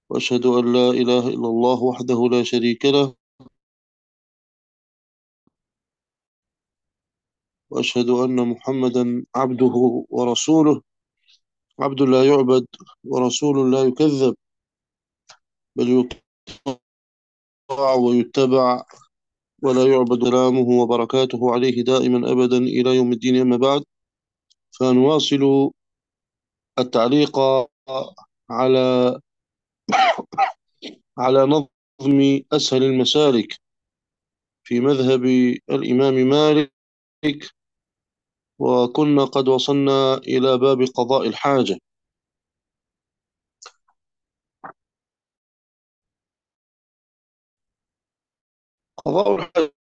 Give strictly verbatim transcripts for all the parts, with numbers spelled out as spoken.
وأشهد أن لا إله إلا الله وحده لا شريك له، وأشهد أن محمدا عبده ورسوله، عبد لا يعبد ورسول لا يكذب، بل يطاع ويتبع ولا يعبد. سلامه وبركاته عليه دائما أبدا إلى يوم الدين. أما بعد، فنواصل التعليق على على نظم أسهل المسالك في مذهب الإمام مالك، وكنا قد وصلنا إلى باب قضاء الحاجة. قضاء الحاجة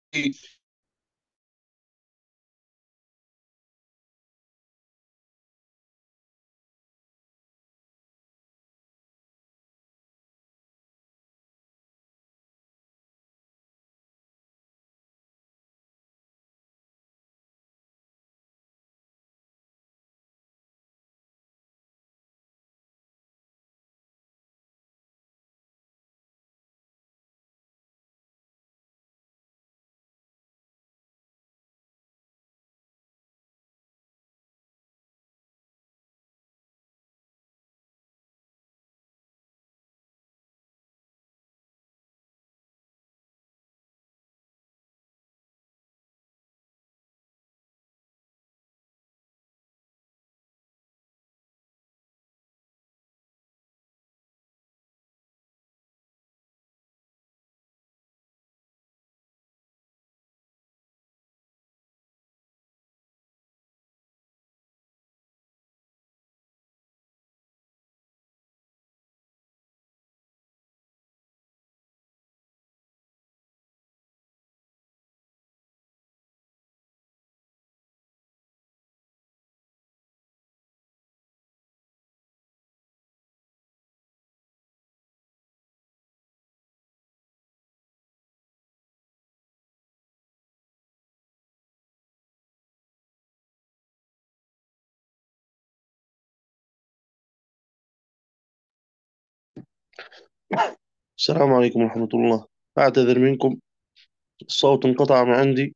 السلام عليكم ورحمة الله. أعتذر منكم، الصوت انقطع من عندي.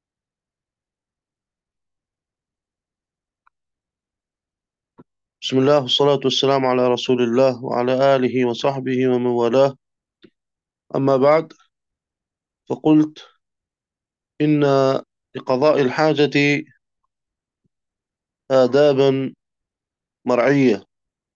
بسم الله والصلاة والسلام على رسول الله وعلى آله وصحبه ومن والاه. أما بعد، فقلت إن لقضاء الحاجة آدابا مرعية،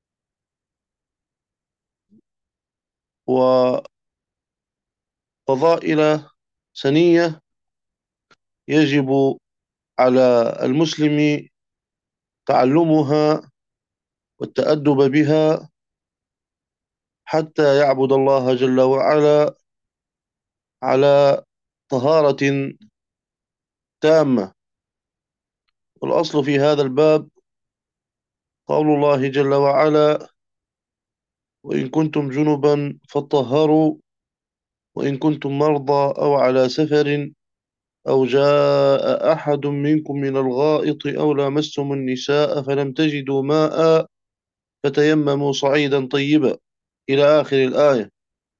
وفضائل سنية يجب على المسلم تعلمها والتأدب بها حتى يعبد الله جل وعلا على طهارة تامة. والأصل في هذا الباب قول الله جل وعلا: وإن كنتم جنبا فطهروا، وإن كنتم مرضى أو على سفر أو جاء أحد منكم من الغائط أو لامستم النساء فلم تجدوا ماء فتيمموا صعيدا طيبا، إلى آخر الآية.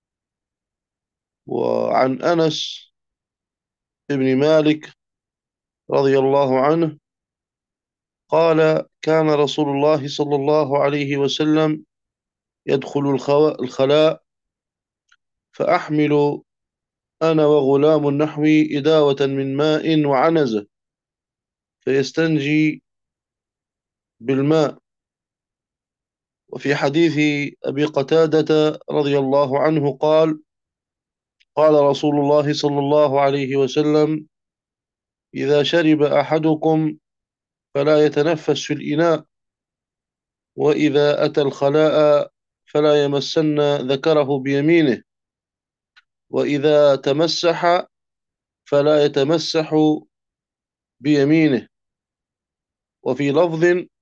وعن أنس بن مالك رضي الله عنه قال: كان رسول الله صلى الله عليه وسلم يدخل الخو- الخلاء فأحمل أنا وغلام نحوي إداوة من ماء وعنزة فيستنجي بالماء. وفي حديث أبي قتادة رضي الله عنه قال: قال رسول الله صلى الله عليه وسلم: إذا شرب أحدكم فلا يتنفس في الإناء، وإذا أتى الخلاء فلا يمسن ذكره بيمينه، وإذا تمسح فلا يتمسح بيمينه. وفي لفظ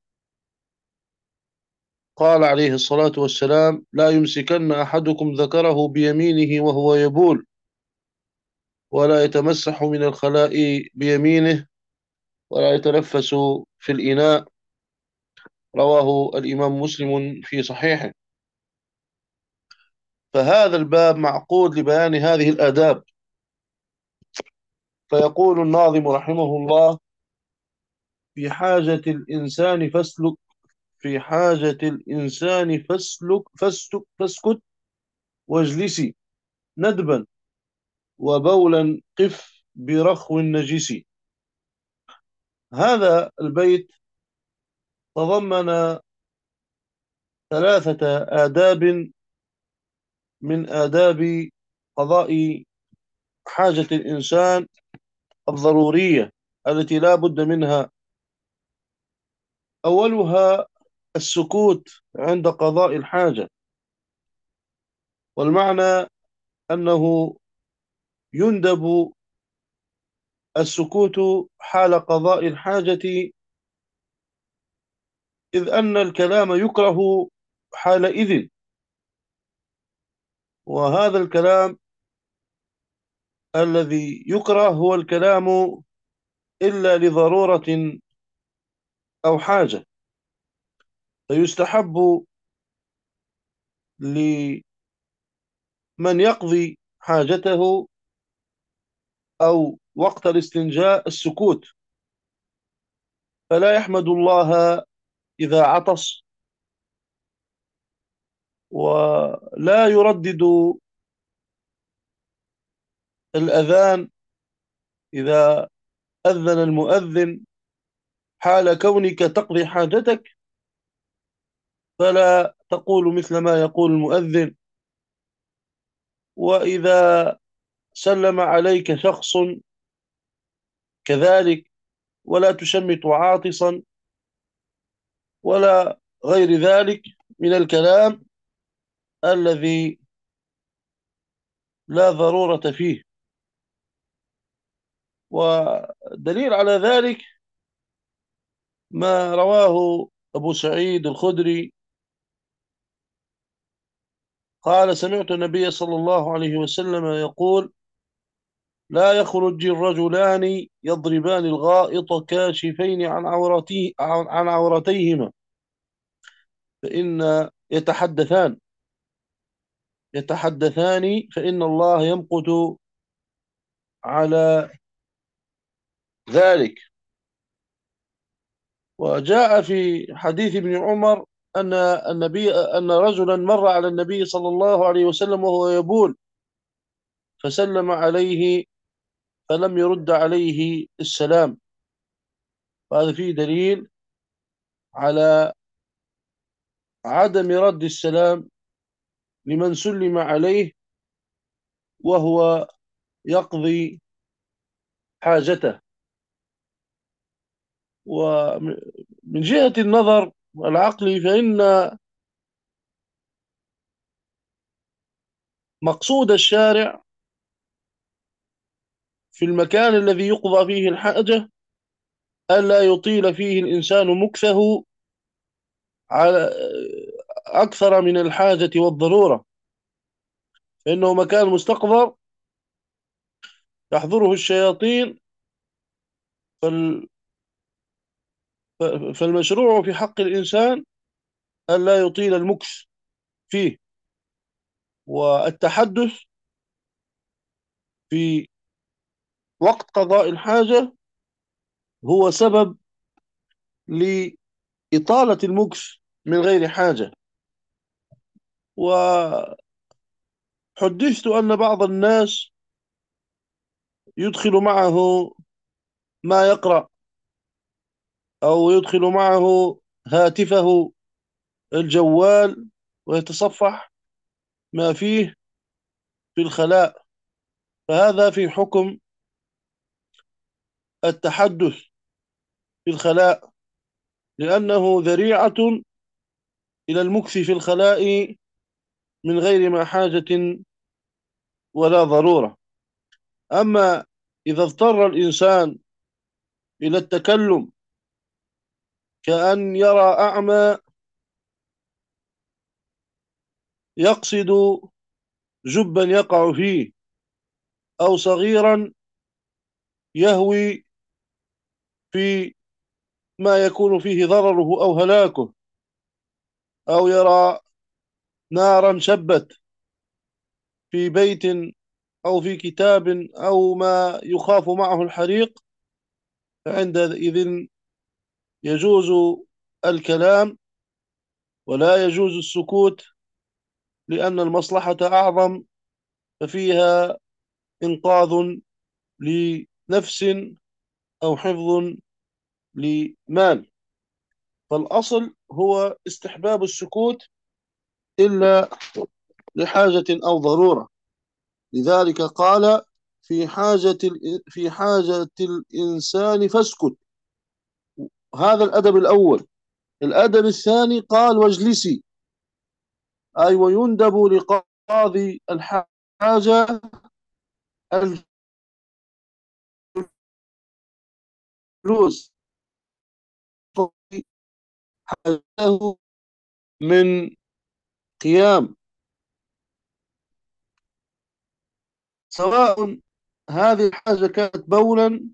قال عليه الصلاة والسلام: لا يمسكن أحدكم ذكره بيمينه وهو يبول، ولا يتمسح من الخلاء بيمينه، ولا يتنفس في الإناء. رواه الإمام مسلم في صحيحه. فهذا الباب معقود لبيان هذه الآداب. فيقول الناظم رحمه الله: في حاجة الإنسان فاسلك في حاجة الإنسان فاسلك فاسلك فاسكت واجلسي ندبا، وبولا قف برخو النجس. هذا البيت تضمن ثلاثة آداب من آداب قضاء حاجة الإنسان الضرورية التي لا بد منها. أولها السكوت عند قضاء الحاجة، والمعنى أنه يندب السكوت حال قضاء الحاجة، إذ أن الكلام يكره حالئذ، وهذا الكلام الذي يكره هو الكلام إلا لضرورة أو حاجة. فيستحب لمن يقضي حاجته أو وقت الاستنجاء السكوت، فلا يحمد الله إذا عطس، ولا يردد الأذان إذا أذن المؤذن حال كونك تقضي حاجتك، فلا تقول مثل ما يقول المؤذن. وإذا سلم عليك شخص كذلك، ولا تشمت عاطسا ولا غير ذلك من الكلام الذي لا ضرورة فيه. ودليل على ذلك ما رواه أبو سعيد الخدري قال: سمعت النبي صلى الله عليه وسلم يقول: لا يخرج الرجلان يضربان الغائط كاشفين عن عورته عن عورتيهما، فإن يتحدثان يتحدثان فإن الله يمقت على ذلك. وجاء في حديث ابن عمر أن النبي أن رجلا مر على النبي صلى الله عليه وسلم وهو يبول، فسلم عليه فلم يرد عليه السلام. وهذا فيه دليل على عدم رد السلام لمن سلم عليه وهو يقضي حاجته. ومن جهة النظر العقلي، فإن مقصود الشارع في المكان الذي يقضى فيه الحاجة ألا يطيل فيه الإنسان مكثه على أكثر من الحاجة والضرورة، فإنه مكان مستقذر يحضره الشياطين. فال- فالمشروع في حق الإنسان ألا يطيل المكث فيه. والتحدث في وقت قضاء الحاجة هو سبب لإطالة المكث من غير حاجة. وحدثت أن بعض الناس يدخل معه ما يقرأ، أو يدخل معه هاتفه الجوال ويتصفح ما فيه في الخلاء، فهذا في حكم التحدث في الخلاء، لأنه ذريعة إلى المكث في الخلاء من غير ما حاجة ولا ضرورة. أما إذا اضطر الإنسان إلى التكلم، كأن يرى أعمى يقصد جبا يقع فيه، أو صغيرا يهوي في ما يكون فيه ضرره أو هلاكه، أو يرى نارا شبت في بيت أو في كتاب أو ما يخاف معه الحريق، فعندئذ يجوز الكلام ولا يجوز السكوت، لأن المصلحة أعظم، ففيها إنقاذ لنفس أو حفظ لمال. فالأصل هو استحباب السكوت إلا لحاجة أو ضرورة. لذلك قال في حاجة في حاجة الإنسان فاسكت. هذا الأدب الأول. الأدب الثاني قال واجلسي، أي ويندب لقاضي الحاجة الجلوس حاجته من قيام، سواء هذه الحاجة كانت بولا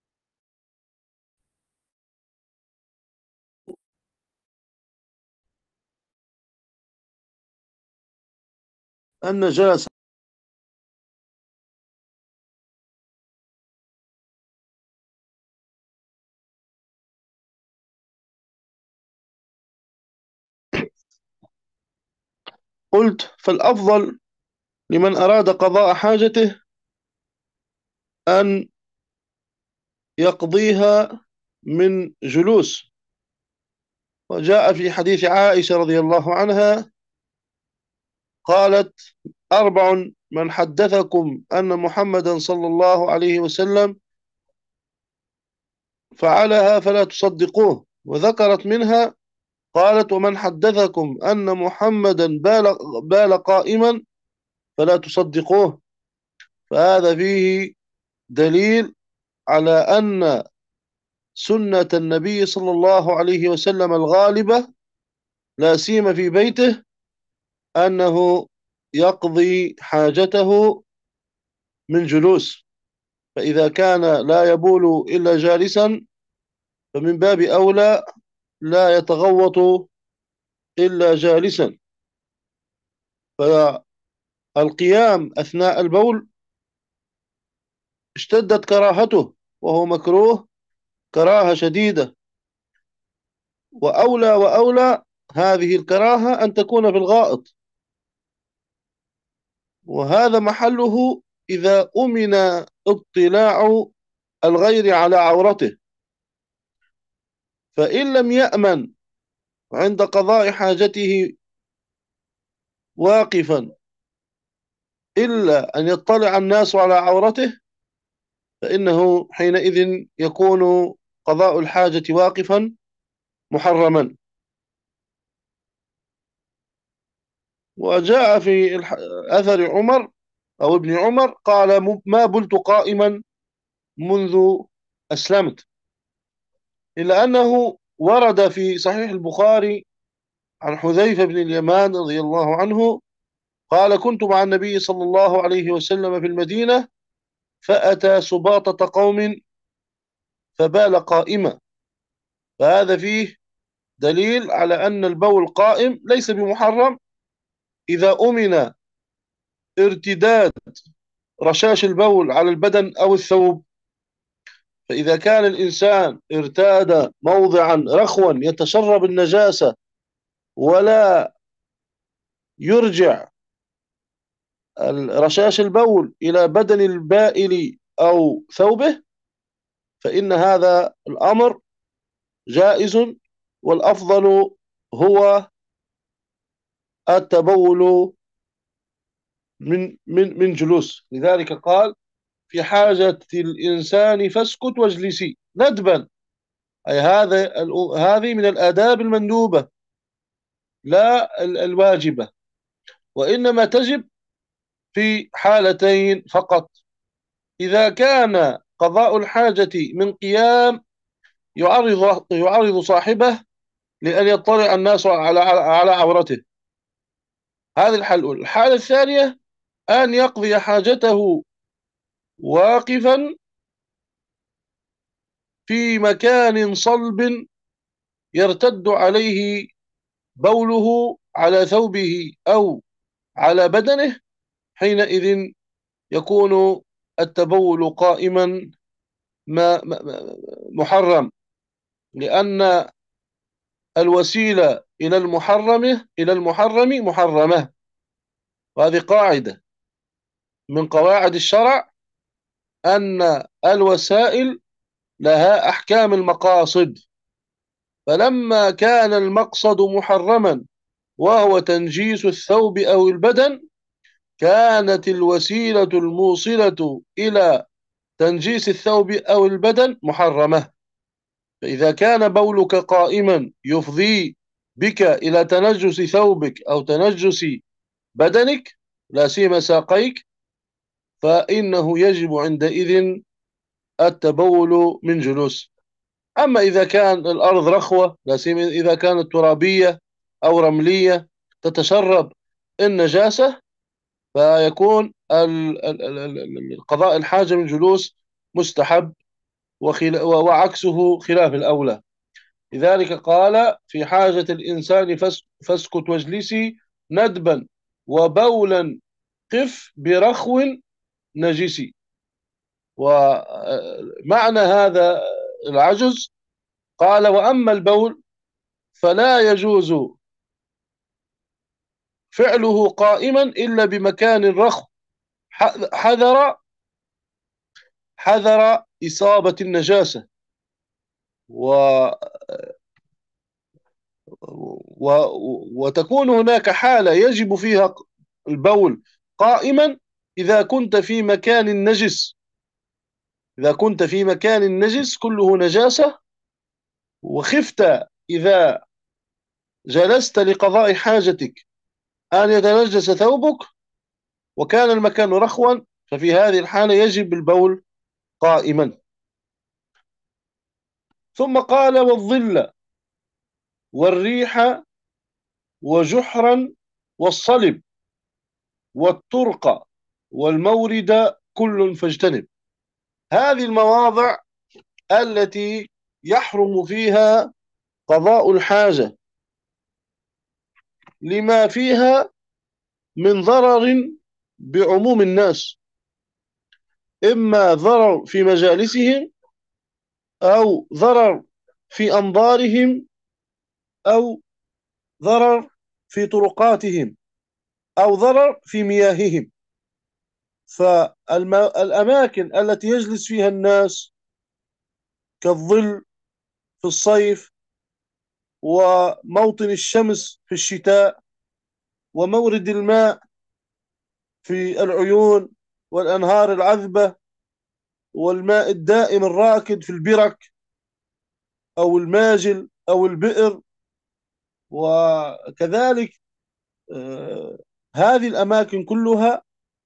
النجاسة. قلت فالأفضل لمن أراد قضاء حاجته أن يقضيها من جلوس. وجاء في حديث عائشة رضي الله عنها قالت: أربع من حدثكم أن محمدا صلى الله عليه وسلم فعلها فلا تصدقوه. وذكرت منها قالت: ومن حدثكم أن محمدا بال, بال قائما فلا تصدقوه. فهذا فيه دليل على أن سنة النبي صلى الله عليه وسلم الغالبة، لا سيما في بيته، أنه يقضي حاجته من جلوس. فإذا كان لا يبول إلا جالسا فمن باب أولى لا يتغوط إلا جالسا. فالقيام أثناء البول اشتدت كراهته وهو مكروه كراهة شديدة، وأولى وأولى هذه الكراهة أن تكون في الغائط، وهذا محله إذا أمن اطلاع الغير على عورته. فإن لم يأمن عند قضاء حاجته واقفا إلا أن يطلع الناس على عورته، فإنه حينئذ يكون قضاء الحاجة واقفا محرما. وجاء في أثر عمر أو ابن عمر قال: ما بلت قائما منذ أسلمت. إلا أنه ورد في صحيح البخاري عن حذيفة بن اليمان رضي الله عنه قال: كنت مع النبي صلى الله عليه وسلم في المدينة فأتى سباطة قوم فبال قائما. فهذا فيه دليل على أن البول قائم ليس بمحرم إذا أمن ارتداد رشاش البول على البدن أو الثوب. فإذا كان الإنسان ارتاد موضعا رخوا يتشرب النجاسة ولا يرجع رشاش البول إلى بدن البائل أو ثوبه، فإن هذا الأمر جائز، والأفضل هو التبول من من من جلوس. لذلك قال: في حاجة الإنسان فاسكت واجلسي ندبا، أي هذا هذه من الآداب المندوبة لا الواجبة، وإنما تجب في حالتين فقط: إذا كان قضاء الحاجة من قيام يعرض يعرض صاحبه لأن يطلع الناس على على عورته، هذه الحالة الأولى. الحالة الثانية أن يقضي حاجته واقفا في مكان صلب يرتد عليه بوله على ثوبه أو على بدنه، حينئذ يكون التبول قائما ما محرم، لأن الوسيلة إلى المحرم إلى المحرم محرمة. وهذه قاعدة من قواعد الشرع، أن الوسائل لها أحكام المقاصد. فلما كان المقصد محرما وهو تنجيس الثوب أو البدن، كانت الوسيلة الموصلة إلى تنجيس الثوب أو البدن محرمة. فإذا كان بولك قائما يفضي بك إلى تنجس ثوبك أو تنجس بدنك، لا سيما ساقيك، فإنه يجب عندئذ التبول من جلوس. أما إذا كان الأرض رخوة، لا سيما إذا كانت ترابية أو رملية تتشرب النجاسة، فيكون قضاء الحاجة من جلوس مستحب، وعكسه خلاف الأولى. لذلك قال: في حاجة الإنسان فاسكت واجلسي ندبا وبولا قف برخو نجسي. ومعنى هذا العجز قال: وأما البول فلا يجوز فعله قائما إلا بمكان رخو، حذر حذر إصابة النجاسة، و و وتكون هناك حالة يجب فيها البول قائما إذا كنت في مكان نجس إذا كنت في مكان نجس كله نجاسة، وخفت إذا جلست لقضاء حاجتك أن يتنجس ثوبك وكان المكان رخوا، ففي هذه الحالة يجب البول قائما. ثم قال: والظل والريح وجحرا والصلب والطرق والمورد كل فاجتنب. هذه المواضع التي يحرم فيها قضاء الحاجة لما فيها من ضرر بعموم الناس، إما ضرر في مجالسهم أو ضرر في أنظارهم أو ضرر في طرقاتهم أو ضرر في مياههم. فالأماكن التي يجلس فيها الناس كالظل في الصيف، وموطن الشمس في الشتاء، ومورد الماء في العيون والأنهار العذبة، والماء الدائم الراكد في البرك أو الماجل أو البئر، وكذلك آه هذه الأماكن كلها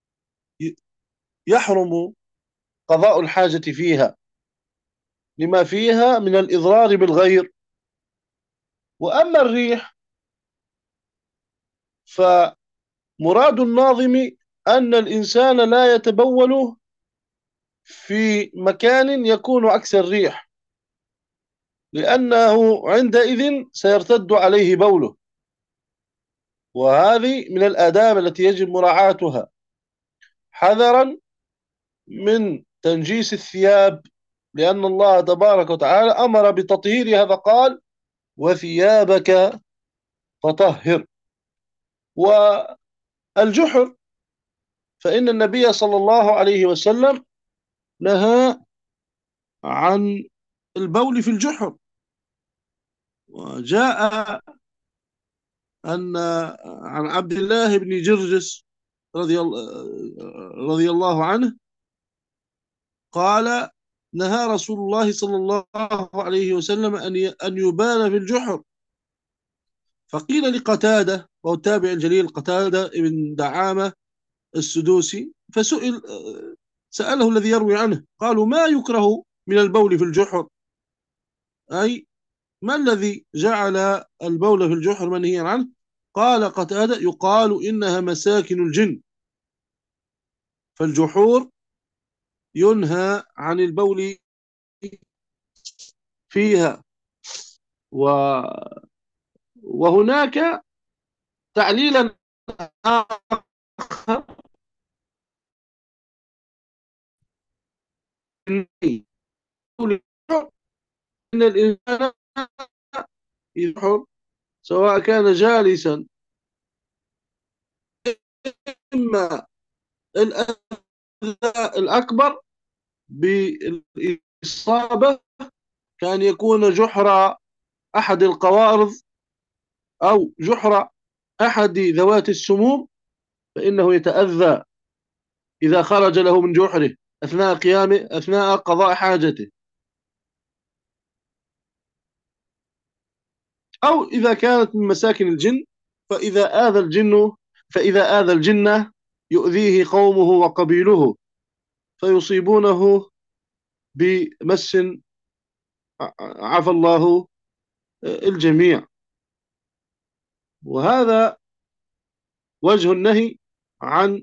يحرم قضاء الحاجة فيها لما فيها من الإضرار بالغير. وأما الريح فمراد الناظم أن الإنسان لا يتبول في مكان يكون عكس الريح، لأنه عندئذ سيرتد عليه بوله، وهذه من الآداب التي يجب مراعاتها حذرا من تنجيس الثياب، لأن الله تبارك وتعالى أمر بتطهيرها فقال: وثيابك فطهر. والجحر فإن النبي صلى الله عليه وسلم نهى عن البول في الجحر. وجاء أن عن عبد الله بن جرجس رضي رضي الله عنه قال: نهى رسول الله صلى الله عليه وسلم أن أن يبال في الجحر. فقيل لقتادة، وهو التابع الجليل قتادة بن دعامة السدوسي، فسئل سأله الذي يروي عنه، قالوا: ما يكره من البول في الجحر؟ أي ما الذي جعل البول في الجحر منهيا عنه؟ قال قتادة: يقال إنها مساكن الجن، فالجحور ينهى عن البول فيها. و... وهناك تعليلا آخر فإن الإنسان يحر سواء كان جالسا، إما الأذى الأكبر بالإصابة كان يكون جحر أحد القوارض أو جحر أحد ذوات السموم، فإنه يتأذى إذا خرج له من جحره أثناء قيامه أثناء قضاء حاجته، أو إذا كانت من مساكن الجن، فإذا آذى الجن فإذا آذى الجن يؤذيه قومه وقبيله فيصيبونه بمس، عفى الله الجميع. وهذا وجه النهي عن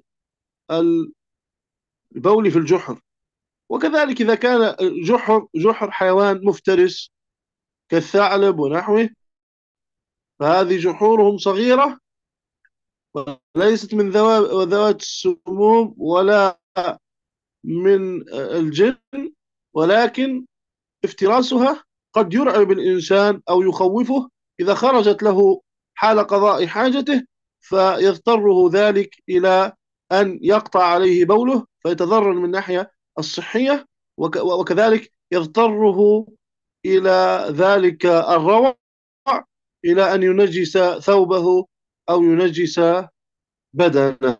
البول في الجحر. وكذلك إذا كان جحر جحر حيوان مفترس كالثعلب ونحوه، فهذه جحورهم صغيرة وليست من ذوات السموم ولا من الجن، ولكن افتراسها قد يرعب الإنسان أو يخوفه إذا خرجت له حال قضاء حاجته، فيضطره ذلك إلى أن يقطع عليه بوله فيتضرر من الناحية الصحية، وكذلك يضطره إلى ذلك الروع إلى أن ينجس ثوبه أو ينجس بدنه.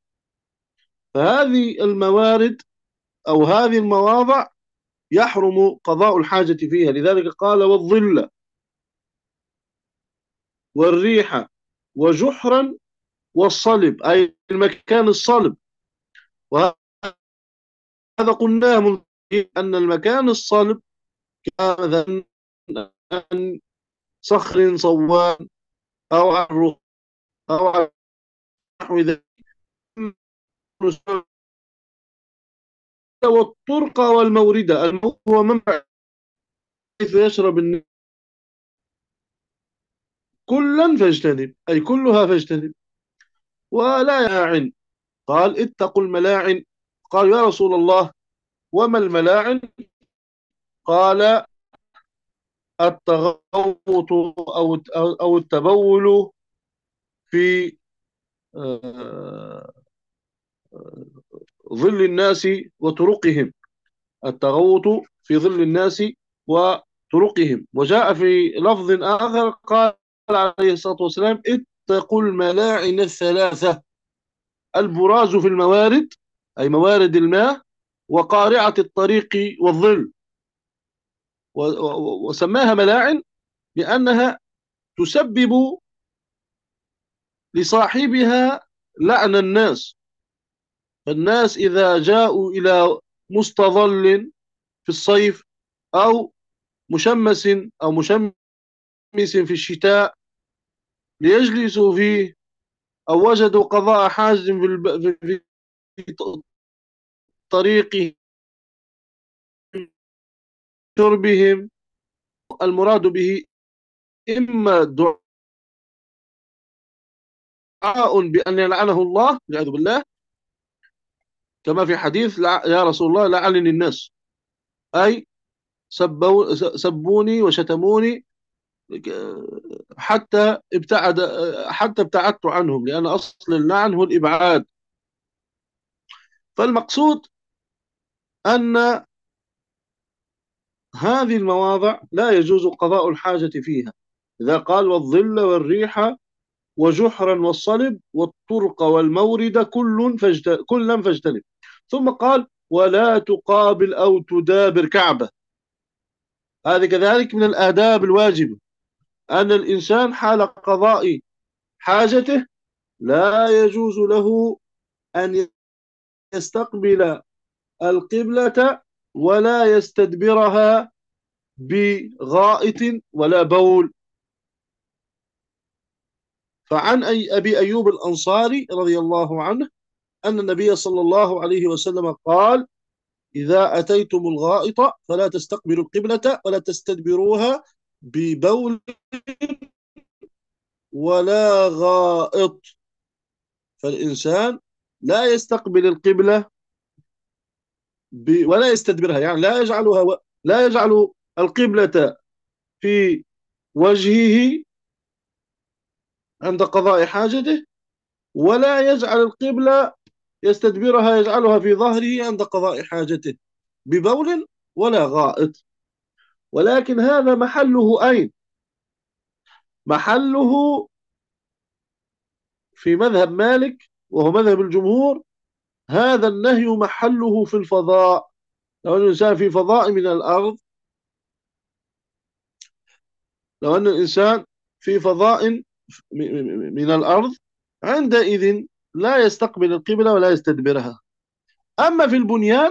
فهذه الموارد أو هذه المواضع يحرم قضاء الحاجة فيها، لذلك قال والظل والريح وجحرا والصلب، أي المكان الصلب. وهذا قلناه من أن المكان الصلب كان صخر صوان أو عرق أو نحو ذلك. والطرق والموردة، الموت هو منبع حيث يشرب الناس، كلا فاجتنب، أي كلها فاجتنب. ولا يلاعن، قال اتقوا الملاعن. قال يا رسول الله وما الملاعن؟ قال التغوط أو أو التبول في آه، ظل الناس وطرقهم، التغوط في ظل الناس وطرقهم. وجاء في لفظ آخر قال عليه الصلاة والسلام اتقوا الملاعن الثلاثة: البراز في الموارد أي موارد الماء، وقارعة الطريق والظل. وسماها ملاعن لأنها تسبب لصاحبها لعن الناس. فالناس إذا جاءوا إلى مستظل في الصيف أو مشمس أو مشمس في الشتاء ليجلسوا فيه، أو وجدوا قضاء حاج في طريق شربهم، المراد به إما دعاء بأن يلعنه الله والعياذ بالله، كما في حديث يا رسول الله لعنني الناس، أي سبوني وشتموني حتى ابتعد حتى ابتعدت عنهم، لأن أصل اللعن هو الإبعاد. فالمقصود أن هذه المواضع لا يجوز قضاء الحاجة فيها. إذا قال والظل والريح وجحرا والصلب والطرق والمورد كل فاجت... كلا فاجتنب. ثم قال ولا تقابل أو تدابر كعبة. هذه كذلك من الآداب الواجبة، أن الإنسان حال قضاء حاجته لا يجوز له أن يستقبل القبلة ولا يستدبرها بغائط ولا بول. فعن أي أبي أيوب الأنصاري رضي الله عنه أن النبي صلى الله عليه وسلم قال إذا أتيتم الغائط فلا تستقبلوا القبلة ولا تستدبروها ببول ولا غائط. فالإنسان لا يستقبل القبلة ولا يستدبرها، يعني لا يجعلها لا يجعل القبلة في وجهه عند قضاء حاجته، ولا يجعل القبلة يستدبرها يجعلها في ظهره عند قضاء حاجته ببول ولا غائط. ولكن هذا محله أين؟ محله في مذهب مالك وهو مذهب الجمهور. هذا النهي محله في الفضاء. لو أن الإنسان في فضاء من الأرض لو أن الإنسان في فضاء من الأرض عندئذ لا يستقبل القبلة ولا يستدبرها. أما في البنيان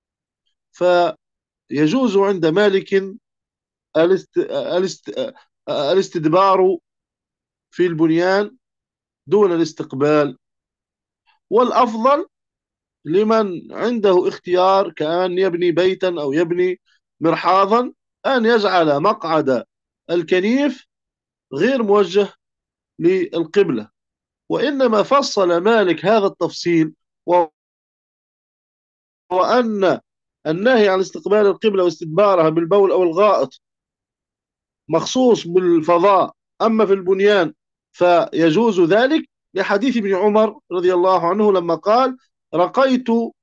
فيجوز عند مالك الاست... الاست... الاستدبار في البنيان دون الاستقبال. والأفضل لمن عنده اختيار كأن يبني بيتا أو يبني مرحاضا أن يجعل مقعد الكنيف غير موجه للقبلة. وإنما فصل مالك هذا التفصيل وأن النهي عن استقبال القبلة واستدبارها بالبول أو الغائط مخصوص بالفضاء، أما في البنيان فيجوز ذلك لحديث ابن عمر رضي الله عنه لما قال: رقيت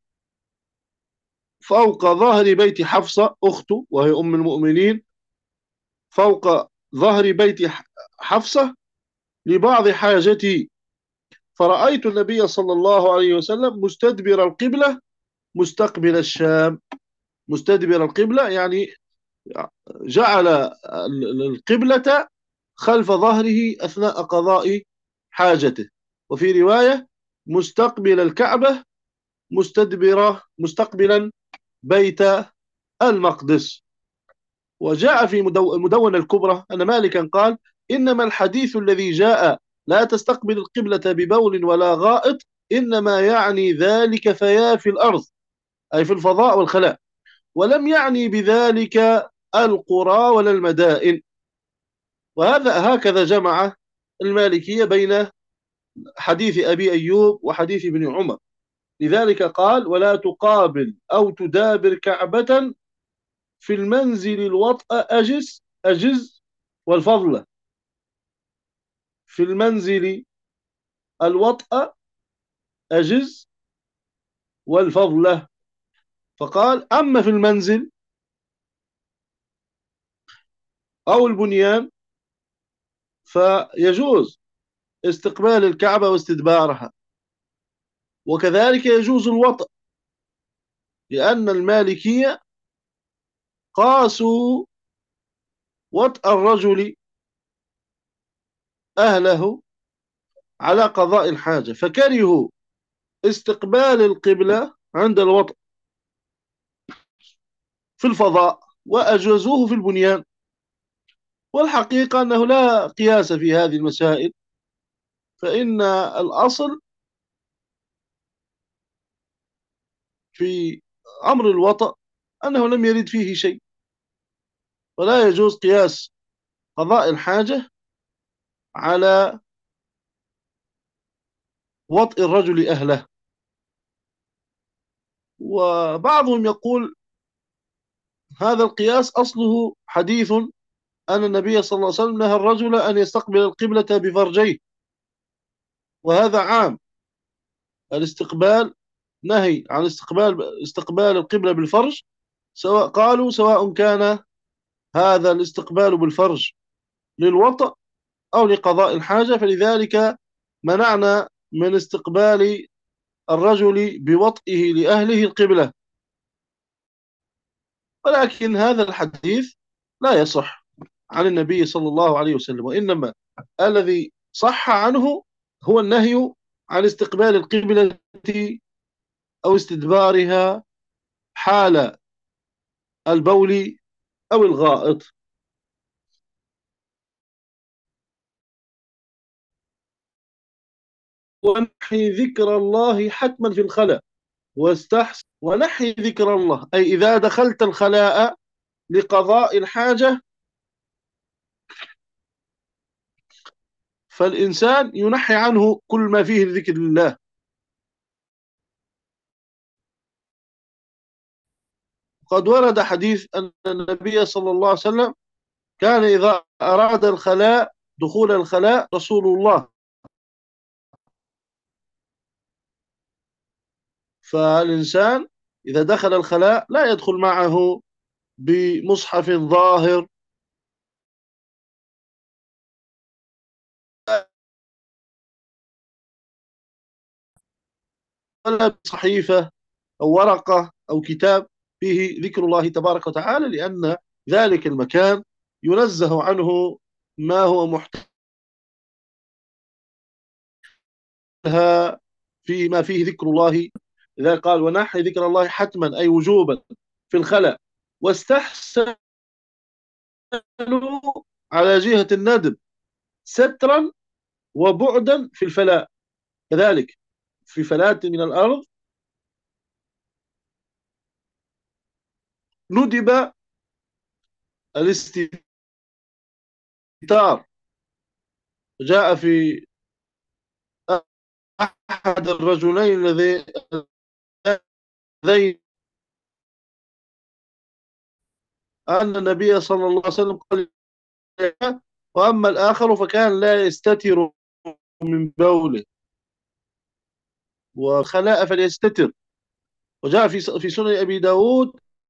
فوق ظهر بيت حفصة أخته وهي أم المؤمنين، فوق ظهر بيت حفصة لبعض حاجتي، فرأيت النبي صلى الله عليه وسلم مستدبر القبلة مستقبل الشام. مستدبر القبلة يعني جعل القبلة خلف ظهره أثناء قضاء حاجته. وفي رواية: مستقبل الكعبة مستدبرة مستقبلا بيت المقدس. وجاء في المدونة الكبرى أن مالكا قال: إنما الحديث الذي جاء لا تستقبل القبلة ببول ولا غائط إنما يعني ذلك فيا في الأرض، أي في الفضاء والخلاء، ولم يعني بذلك القرى ولا المدائن. وهذا هكذا جمع المالكية بين حديث أبي أيوب وحديث ابن عمر. لذلك قال: ولا تقابل أو تدابر كعبة في المنزل الوطأ أجز أجز والفضلة. في المنزل الوطأ أجز والفضلة. فقال: أما في المنزل أو البنيان فيجوز استقبال الكعبة واستدبارها، وكذلك يجوز الوطأ، لأن المالكية قاسوا وطأ الرجل أهله على قضاء الحاجة، فكرهوا استقبال القبلة عند الوطأ في الفضاء وأجوزوه في البنيان. والحقيقة أنه لا قياس في هذه المسائل، فإن الأصل في أمر الوطأ أنه لم يرد فيه شيء، ولا يجوز قياس قضاء الحاجة على وطئ الرجل أهله. وبعضهم يقول هذا القياس أصله حديث أن النبي صلى الله عليه وسلم نهى الرجل أن يستقبل القبلة بفرجيه، وهذا عام. الاستقبال نهي عن استقبال استقبال القبلة بالفرج، سواء قالوا سواء كان هذا الاستقبال بالفرج للوطأ أو لقضاء الحاجة، فلذلك منعنا من استقبال الرجل بوطئه لأهله القبلة. ولكن هذا الحديث لا يصح عن النبي صلى الله عليه وسلم، وإنما الذي صح عنه هو النهي عن استقبال القبلة أو استدبارها حال البول أو الغائط. ونحي ذكر الله حتما في الخلاء واستحسن. ونحي ذكر الله أي إذا دخلت الخلاء لقضاء الحاجة فالإنسان ينحي عنه كل ما فيه ذكر الله. قد ورد حديث أن النبي صلى الله عليه وسلم كان إذا أراد الخلاء دخول الخلاء رسول الله. فالإنسان إذا دخل الخلاء لا يدخل معه بمصحف ظاهر ولا بصحيفة أو ورقة أو كتاب فيه ذكر الله تبارك وتعالى، لأن ذلك المكان ينزه عنه ما هو محتها فيما فيه ذكر الله. إذا قال ونحي ذكر الله حتما أي وجوبا في الخلاء، واستحسنوا على جهة الندب سترا وبعدا في الفلاة. كذلك في فلاة من الأرض ندب الاستتار. جاء في أحد الرجلين الذي أن النبي صلى الله عليه وسلم قال وأما الآخر فكان لا يستتر من بوله وخلاء فليستتر. وجاء في في سنن أبي داود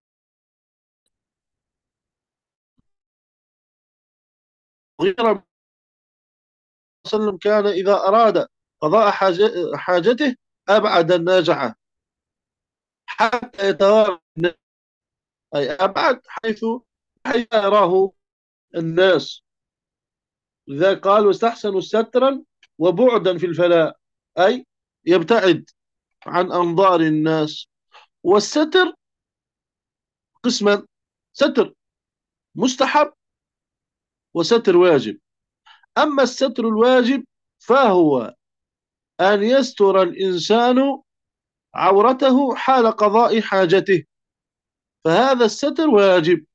غير وسلم كان إذا أراد قضاء حاجته أبعد الناجعة حتى يتوارى، أي أبعد حيث حيث يراه الناس. لذا قال واستحسنوا سترا وبعدا في الفلاء، أي يبتعد عن أنظار الناس. والستر قسما: ستر مستحب وستر واجب. أما الستر الواجب فهو أن يستر الإنسان عورته حال قضاء حاجته، فهذا الستر واجب.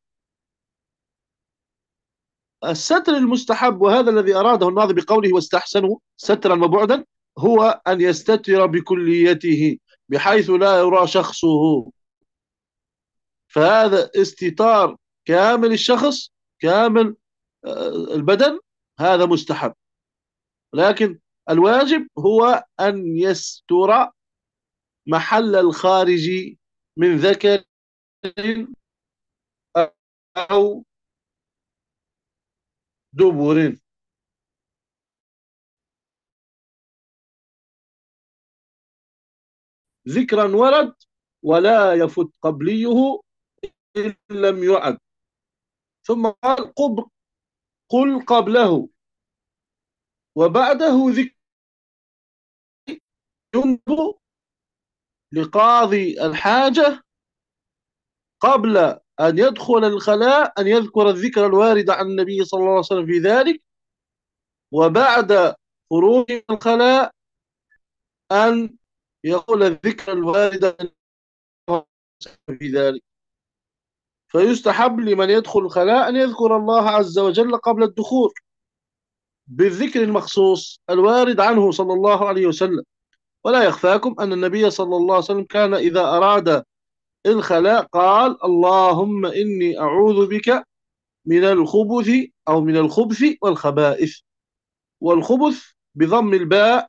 الستر المستحب، وهذا الذي أراده الناظم بقوله واستحسنوا سترا وبعدا، هو أن يستتر بكليته بحيث لا يرى شخصه، فهذا استتار كامل الشخص كامل البدن، هذا مستحب. لكن الواجب هو أن يستر محل الخارج من ذكر أو دبر. ذكرا ورد ولا يفت قبليه إن لم يعد. ثم قال قل قل قبله وبعده ذكر ينبو لقاضي الحاجة قبل أن يدخل الخلاء أن يذكر الذكر الوارد عن النبي صلى الله عليه وسلم في ذلك، وبعد خروج الخلاء أن يقول الذكر الوارد في ذلك. فيستحب لمن يدخل الخلاء أن يذكر الله عز وجل قبل الدخول بالذكر المخصوص الوارد عنه صلى الله عليه وسلم. ولا يخفاكم أن النبي صلى الله عليه وسلم كان إذا أراد الخلاء قال اللهم إني أعوذ بك من الخبث أو من الخبث والخبائث. والخبث بضم الباء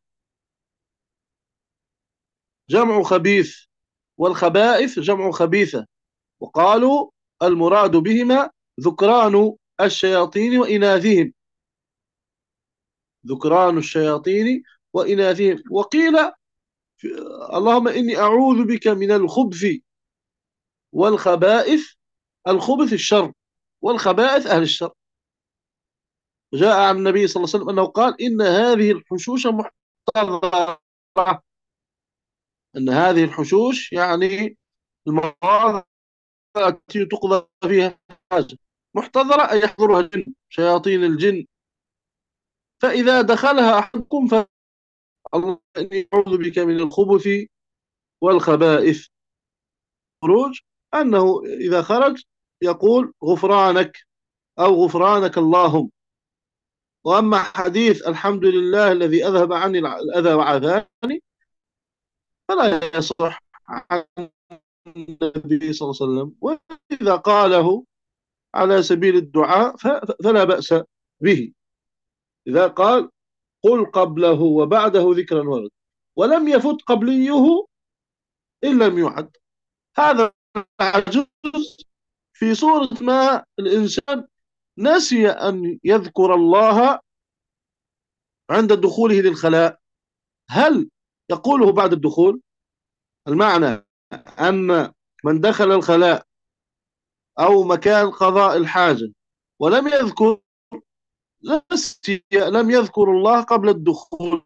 جمع خبيث، والخبائث جمع خبيثة. وقالوا المراد بهما ذكران الشياطين وإناثهم، ذكران الشياطين وإناثهم. وقيل اللهم إني أعوذ بك من الخبث والخبائث، الخبث الشر والخبائث أهل الشر. جاء عن النبي صلى الله عليه وسلم أنه قال إن هذه الحشوش محتضرة، أن هذه الحشوش يعني المواضع التي تقضى فيها حاجة، محتضرة أي يحضرها الجن، شياطين الجن. فإذا دخلها أحدكم فالله إني أعوذ بك من الخبث والخبائث. خروج أنه إذا خرج يقول غفرانك أو غفرانك اللهم. وأما حديث الحمد لله الذي أذهب عني الأذى وعافاني فلا يصح عن النبي صلى الله عليه وسلم. وإذا قاله على سبيل الدعاء فلا بأس به. إذا قال قل قبله وبعده ذكر الورد ولم يفت قبليه إن لم يعد، هذا يجوز في صورة ما الإنسان نسي أن يذكر الله عند دخوله للخلاء. هل يقوله بعد الدخول؟ المعنى أن من دخل الخلاء أو مكان قضاء الحاجة ولم يذكر لم يذكر الله قبل الدخول،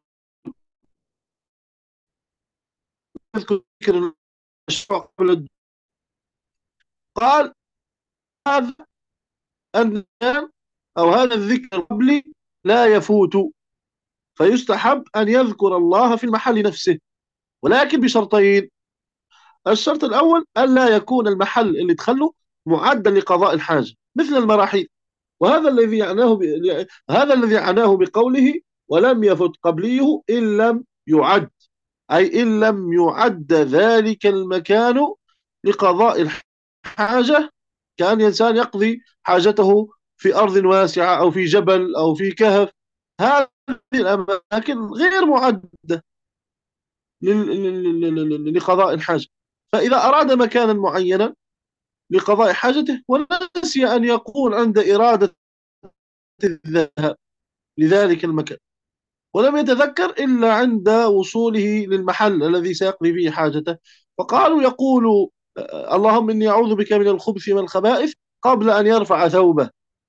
يذكر الشرع قبل الدخول. قال هذا النام أو هذا الذكر قبلي لا يفوت، فيستحب أن يذكر الله في المحل نفسه، ولكن بشرطين. الشرط الأول ألا يكون المحل اللي دخله معدا لقضاء الحاجة مثل المراحيض، وهذا الذي يعناه ب... هذا الذي عناه بقوله ولم يفت قبليه إن لم يعد، أي إن لم يعد ذلك المكان لقضاء الحاجة، كان إنسان يقضي حاجته في أرض واسعة أو في جبل أو في كهف، هذه الأماكن غير معدة لقضاء الحاجة. فإذا أراد مكانا معينا لقضاء حاجته ونسي أن يقول عند إرادة الذهاب لذلك المكان ولم يتذكر إلا عند وصوله للمحل الذي سيقضي فيه حاجته، فقالوا يقول اللهم إني أعوذ بك من الخبث والخبائث قبل أن يرفع ثوبه.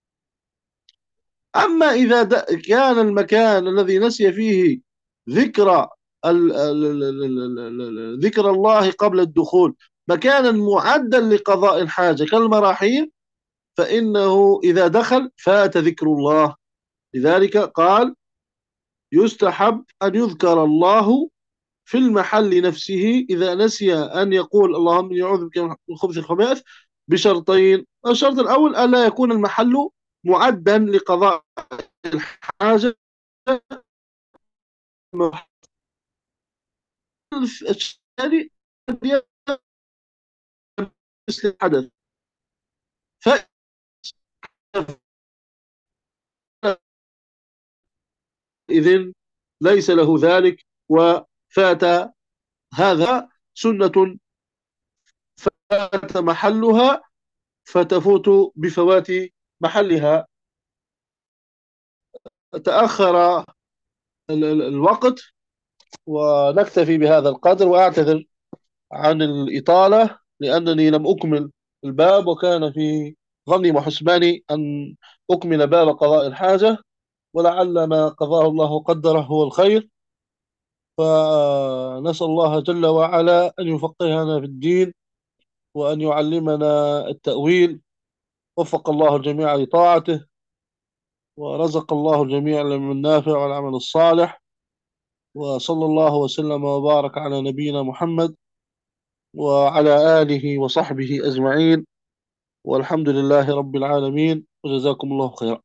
أما إذا كان المكان الذي نسي فيه ذكر ذكر الله قبل الدخول مكانا معدا لقضاء الحاجة كالمراحيض، فإنه إذا دخل فات ذكر الله. لذلك قال يستحب أن يذكر الله في المحل نفسه إذا نسي أن يقول اللهم إني أعوذ بك من خبث الخبائث بشرطين. الشرط الأول ألا يكون المحل معدا لقضاء الحاجة، الثاني مثل الحدث، فإذن ليس له ذلك وفات، هذا سنة فات محلها فتفوت بفوات محلها. تأخر الوقت ونكتفي بهذا القدر، وأعتذر عن الإطالة لأنني لم أكمل الباب، وكان في ظني وحسباني أن أكمل باب قضاء الحاجة، ولعل ما قضاه الله وقدره هو الخير. فنسأل الله جل وعلا أن يفقهنا في الدين وأن يعلمنا التأويل. وفق الله الجميع لطاعته، ورزق الله الجميع العلم النافع والعمل الصالح، وصلى الله وسلم وبارك على نبينا محمد وعلى آله وصحبه أجمعين، والحمد لله رب العالمين، وجزاكم الله خيرا.